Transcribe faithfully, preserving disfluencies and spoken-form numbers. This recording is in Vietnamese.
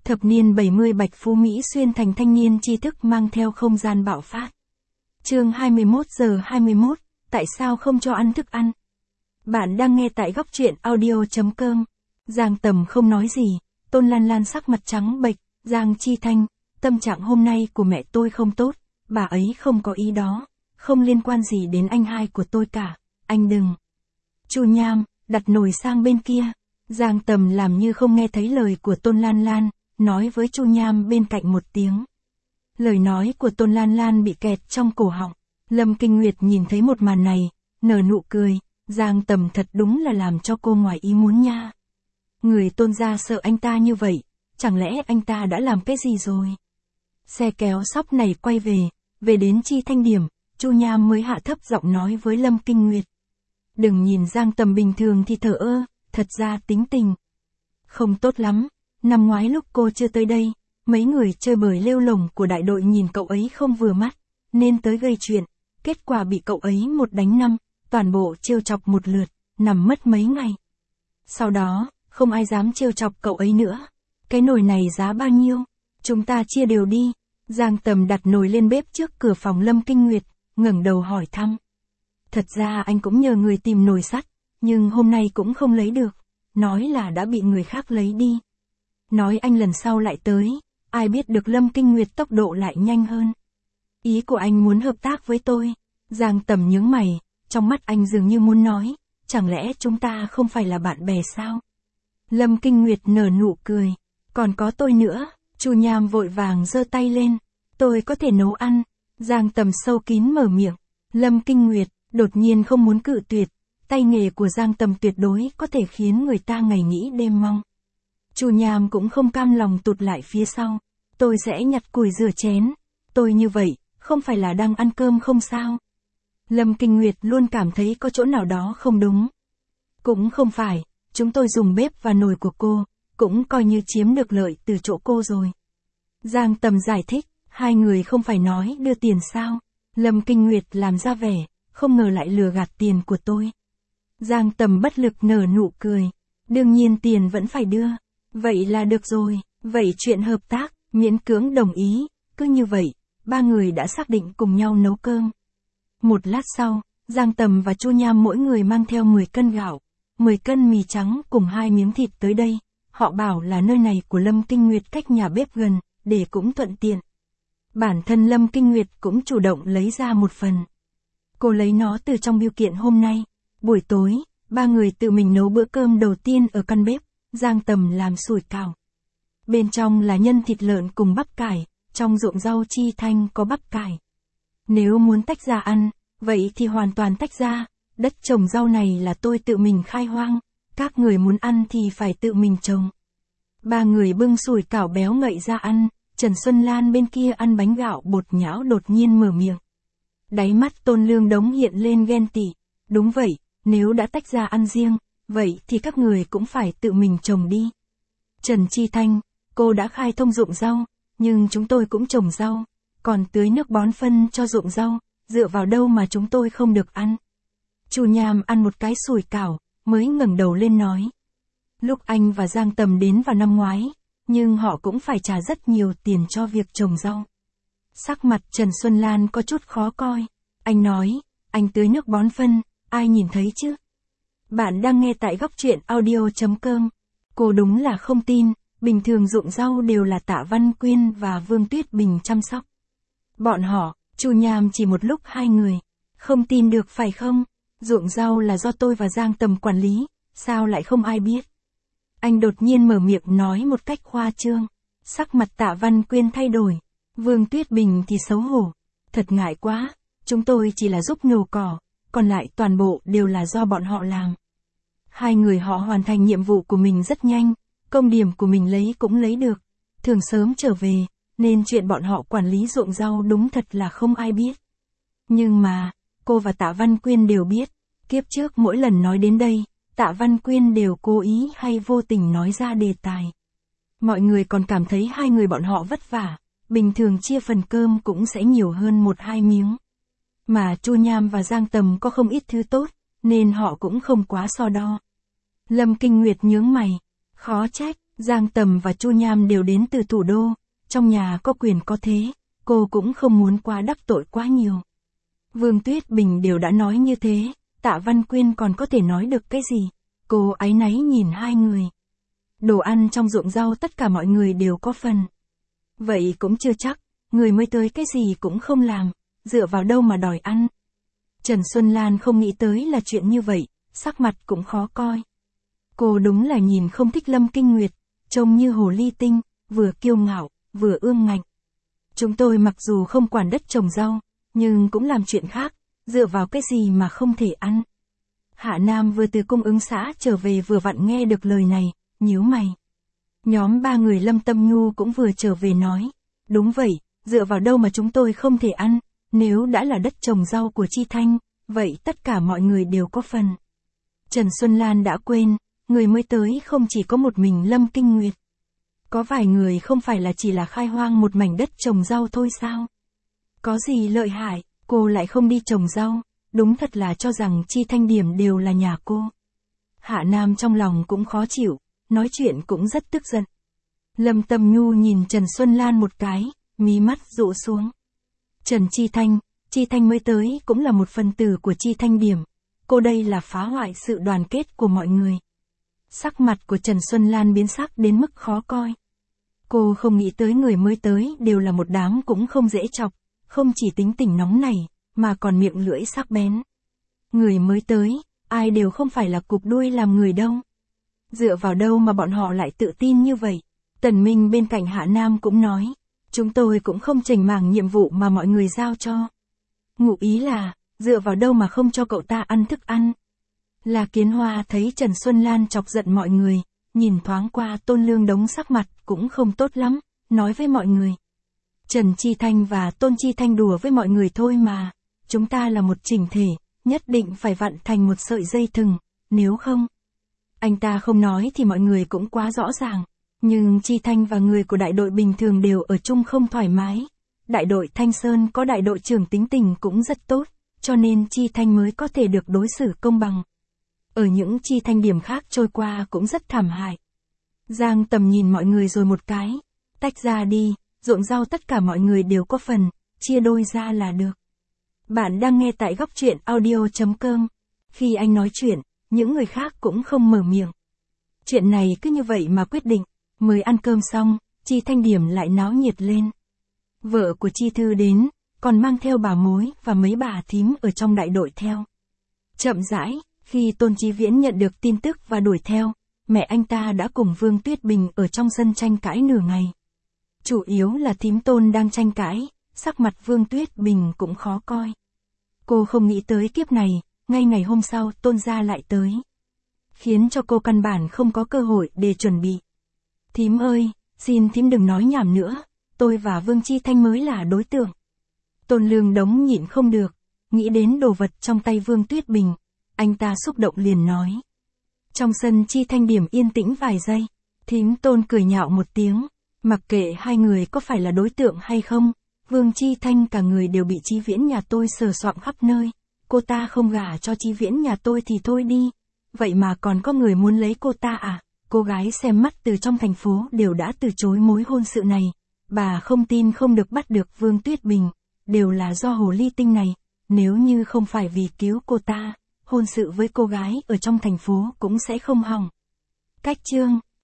Thập niên bảy mươi Bạch Phú Mỹ xuyên thành thanh niên tri thức mang theo không gian bạo phát. Chương hai mươi mốt giờ hai mươi mốt, tại sao không cho ăn thức ăn? Bạn đang nghe tại góc truyện audio.com. Giang Tầm không nói gì, Tôn Lan Lan sắc mặt trắng bệch, Giang Chi Thanh, tâm trạng hôm nay của mẹ tôi không tốt, bà ấy không có ý đó, không liên quan gì đến anh hai của tôi cả, anh đừng. Chu Nham, đặt nồi sang bên kia. Giang Tầm làm như không nghe thấy lời của Tôn Lan Lan, nói với Chu Nham bên cạnh một tiếng. Lời nói của Tôn Lan Lan bị kẹt trong cổ họng. Lâm Kinh Nguyệt nhìn thấy một màn này, nở nụ cười, Giang Tầm thật đúng là làm cho cô ngoài ý muốn nha. Người Tôn gia sợ anh ta như vậy, chẳng lẽ anh ta đã làm cái gì rồi? Xe kéo sóc này quay về, về đến Chi Thanh điểm, Chu Nham mới hạ thấp giọng nói với Lâm Kinh Nguyệt. Đừng nhìn Giang Tầm bình thường thì thờ ơ, thật ra tính tình không tốt lắm. Năm ngoái lúc cô chưa tới đây, mấy người chơi bời lêu lổng của đại đội nhìn cậu ấy không vừa mắt, nên tới gây chuyện, kết quả bị cậu ấy một đánh năm, toàn bộ trêu chọc một lượt, nằm mất mấy ngày. Sau đó, không ai dám trêu chọc cậu ấy nữa. Cái nồi này giá bao nhiêu? Chúng ta chia đều đi. Giang Tầm đặt nồi lên bếp trước cửa phòng Lâm Kinh Nguyệt, ngẩng đầu hỏi thăm. Thật ra anh cũng nhờ người tìm nồi sắt, nhưng hôm nay cũng không lấy được, nói là đã bị người khác lấy đi. Nói anh lần sau lại tới, ai biết được Lâm Kinh Nguyệt tốc độ lại nhanh hơn. Ý của anh muốn hợp tác với tôi. Giang Tầm nhướng mày, trong mắt anh dường như muốn nói, chẳng lẽ chúng ta không phải là bạn bè sao? Lâm Kinh Nguyệt nở nụ cười, còn có tôi nữa. Chu Nham vội vàng giơ tay lên, tôi có thể nấu ăn. Giang Tầm sâu kín mở miệng. Lâm Kinh Nguyệt đột nhiên không muốn cự tuyệt, tay nghề của Giang Tầm tuyệt đối có thể khiến người ta ngày nghĩ đêm mong. Chu Nham cũng không cam lòng tụt lại phía sau, tôi sẽ nhặt củi rửa chén, tôi như vậy, không phải là đang ăn cơm không sao? Lâm Kinh Nguyệt luôn cảm thấy có chỗ nào đó không đúng. Cũng không phải, chúng tôi dùng bếp và nồi của cô, cũng coi như chiếm được lợi từ chỗ cô rồi. Giang Tầm giải thích, hai người không phải nói đưa tiền sao? Lâm Kinh Nguyệt làm ra vẻ, không ngờ lại lừa gạt tiền của tôi. Giang Tầm bất lực nở nụ cười, đương nhiên tiền vẫn phải đưa. Vậy là được rồi, vậy chuyện hợp tác, miễn cưỡng đồng ý, cứ như vậy, ba người đã xác định cùng nhau nấu cơm. Một lát sau, Giang Tầm và Chu Nham mỗi người mang theo mười cân gạo, mười cân mì trắng cùng hai miếng thịt tới đây, họ bảo là nơi này của Lâm Kinh Nguyệt cách nhà bếp gần, để cũng thuận tiện. Bản thân Lâm Kinh Nguyệt cũng chủ động lấy ra một phần. Cô lấy nó từ trong bưu kiện hôm nay. Buổi tối, ba người tự mình nấu bữa cơm đầu tiên ở căn bếp. Giang Tầm làm sủi cảo. Bên trong là nhân thịt lợn cùng bắp cải, trong ruộng rau Chi Thanh có bắp cải. Nếu muốn tách ra ăn, vậy thì hoàn toàn tách ra, đất trồng rau này là tôi tự mình khai hoang, các người muốn ăn thì phải tự mình trồng. Ba người bưng sủi cảo béo ngậy ra ăn, Trần Xuân Lan bên kia ăn bánh gạo bột nhão đột nhiên mở miệng. Đáy mắt Tôn Lương Đống hiện lên ghen tị, đúng vậy, nếu đã tách ra ăn riêng, vậy thì các người cũng phải tự mình trồng đi. Trần Chi Thanh, cô đã khai thông ruộng rau, nhưng chúng tôi cũng trồng rau, còn tưới nước bón phân cho ruộng rau, dựa vào đâu mà chúng tôi không được ăn. Chu Nham ăn một cái sủi cảo, mới ngẩng đầu lên nói. Lúc anh và Giang Tầm đến vào năm ngoái, nhưng họ cũng phải trả rất nhiều tiền cho việc trồng rau. Sắc mặt Trần Xuân Lan có chút khó coi, anh nói, anh tưới nước bón phân, ai nhìn thấy chứ? Bạn đang nghe tại góc truyện audio.com. Cô đúng là không tin, bình thường ruộng rau đều là Tạ Văn Quyên và Vương Tuyết Bình chăm sóc. Bọn họ, Chu Nham chỉ một lúc hai người. Không tin được phải không? Ruộng rau là do tôi và Giang Tầm quản lý, sao lại không ai biết? Anh đột nhiên mở miệng nói một cách khoa trương. Sắc mặt Tạ Văn Quyên thay đổi. Vương Tuyết Bình thì xấu hổ. Thật ngại quá, chúng tôi chỉ là giúp nhổ cỏ, còn lại toàn bộ đều là do bọn họ làm. Hai người họ hoàn thành nhiệm vụ của mình rất nhanh, công điểm của mình lấy cũng lấy được, thường sớm trở về, nên chuyện bọn họ quản lý ruộng rau đúng thật là không ai biết. Nhưng mà, cô và Tạ Văn Quyên đều biết, kiếp trước mỗi lần nói đến đây, Tạ Văn Quyên đều cố ý hay vô tình nói ra đề tài. Mọi người còn cảm thấy hai người bọn họ vất vả, bình thường chia phần cơm cũng sẽ nhiều hơn một hai miếng. Mà Chu Nham và Giang Tầm có không ít thứ tốt, nên họ cũng không quá so đo. Lâm Kinh Nguyệt nhướng mày, khó trách, Giang Tầm và Chu Nham đều đến từ thủ đô, trong nhà có quyền có thế, cô cũng không muốn quá đắc tội quá nhiều. Vương Tuyết Bình đều đã nói như thế, Tạ Văn Quyên còn có thể nói được cái gì? Cô áy náy nhìn hai người. Đồ ăn trong ruộng rau tất cả mọi người đều có phần. Vậy cũng chưa chắc, người mới tới cái gì cũng không làm, dựa vào đâu mà đòi ăn. Trần Xuân Lan không nghĩ tới là chuyện như vậy, sắc mặt cũng khó coi. Cô đúng là nhìn không thích Lâm Kinh Nguyệt, trông như hồ ly tinh, vừa kiêu ngạo, vừa ương ngạnh. Chúng tôi mặc dù không quản đất trồng rau, nhưng cũng làm chuyện khác, dựa vào cái gì mà không thể ăn. Hạ Nam vừa từ cung ứng xã trở về vừa vặn nghe được lời này, nhíu mày. Nhóm ba người Lâm Tâm Nhu cũng vừa trở về nói, đúng vậy, dựa vào đâu mà chúng tôi không thể ăn, nếu đã là đất trồng rau của Chi Thanh, vậy tất cả mọi người đều có phần. Trần Xuân Lan đã quên, người mới tới không chỉ có một mình Lâm Kinh Nguyệt. Có vài người không phải là chỉ là khai hoang một mảnh đất trồng rau thôi sao? Có gì lợi hại, cô lại không đi trồng rau, đúng thật là cho rằng Chi Thanh điểm đều là nhà cô. Hạ Nam trong lòng cũng khó chịu, nói chuyện cũng rất tức giận. Lâm Tâm Nhu nhìn Trần Xuân Lan một cái, mí mắt dụ xuống. Trần Chi Thanh, Chi Thanh mới tới cũng là một phần tử của Chi Thanh điểm, cô đây là phá hoại sự đoàn kết của mọi người. Sắc mặt của Trần Xuân Lan biến sắc đến mức khó coi. Cô không nghĩ tới người mới tới đều là một đám cũng không dễ chọc, không chỉ tính tình nóng nảy, mà còn miệng lưỡi sắc bén. Người mới tới, ai đều không phải là cục đuôi làm người đâu. Dựa vào đâu mà bọn họ lại tự tin như vậy? Tần Minh bên cạnh Hạ Nam cũng nói, chúng tôi cũng không chảnh mảng nhiệm vụ mà mọi người giao cho. Ngụ ý là, dựa vào đâu mà không cho cậu ta ăn thức ăn. La Kiến Hoa thấy Trần Xuân Lan chọc giận mọi người, nhìn thoáng qua Tôn Lương Đống sắc mặt cũng không tốt lắm, nói với mọi người. Trần Chi Thanh và Tôn Chi Thanh đùa với mọi người thôi mà, chúng ta là một chỉnh thể, nhất định phải vặn thành một sợi dây thừng, nếu không. Anh ta không nói thì mọi người cũng quá rõ ràng, nhưng Chi Thanh và người của đại đội bình thường đều ở chung không thoải mái. Đại đội Thanh Sơn có đại đội trưởng tính tình cũng rất tốt, cho nên Chi Thanh mới có thể được đối xử công bằng. Ở những Chi Thanh điểm khác trôi qua cũng rất thảm hại. Giang Tầm nhìn mọi người rồi một cái, tách ra đi, ruộng rau tất cả mọi người đều có phần, chia đôi ra là được. Bạn đang nghe tại góc truyện audio chấm com. Khi anh nói chuyện, những người khác cũng không mở miệng. Chuyện này cứ như vậy mà quyết định, mới ăn cơm xong, Chi Thanh điểm lại náo nhiệt lên. Vợ của Chi Thư đến, còn mang theo bà mối và mấy bà thím ở trong đại đội theo. Chậm rãi, khi Tôn Chí Viễn nhận được tin tức và đuổi theo, mẹ anh ta đã cùng Vương Tuyết Bình ở trong sân tranh cãi nửa ngày. Chủ yếu là thím Tôn đang tranh cãi, sắc mặt Vương Tuyết Bình cũng khó coi. Cô không nghĩ tới kiếp này, ngay ngày hôm sau Tôn gia lại tới. Khiến cho cô căn bản không có cơ hội để chuẩn bị. Thím ơi, xin thím đừng nói nhảm nữa, tôi và Vương Chi Thanh mới là đối tượng. Tôn Lương Đống nhịn không được, nghĩ đến đồ vật trong tay Vương Tuyết Bình, anh ta xúc động liền nói. Trong sân Chi Thanh điểm yên tĩnh vài giây, thím Tôn cười nhạo một tiếng, mặc kệ hai người có phải là đối tượng hay không, Vương Chi Thanh cả người đều bị Chí Viễn nhà tôi sờ soạng khắp nơi, cô ta không gả cho Chí Viễn nhà tôi thì thôi đi, vậy mà còn có người muốn lấy cô ta à? Cô gái xem mắt từ trong thành phố đều đã từ chối mối hôn sự này, bà không tin không được bắt được Vương Tuyết Bình, đều là do hồ ly tinh này, nếu như không phải vì cứu cô ta, hôn sự với cô gái ở trong thành phố cũng sẽ không hỏng. Cách chương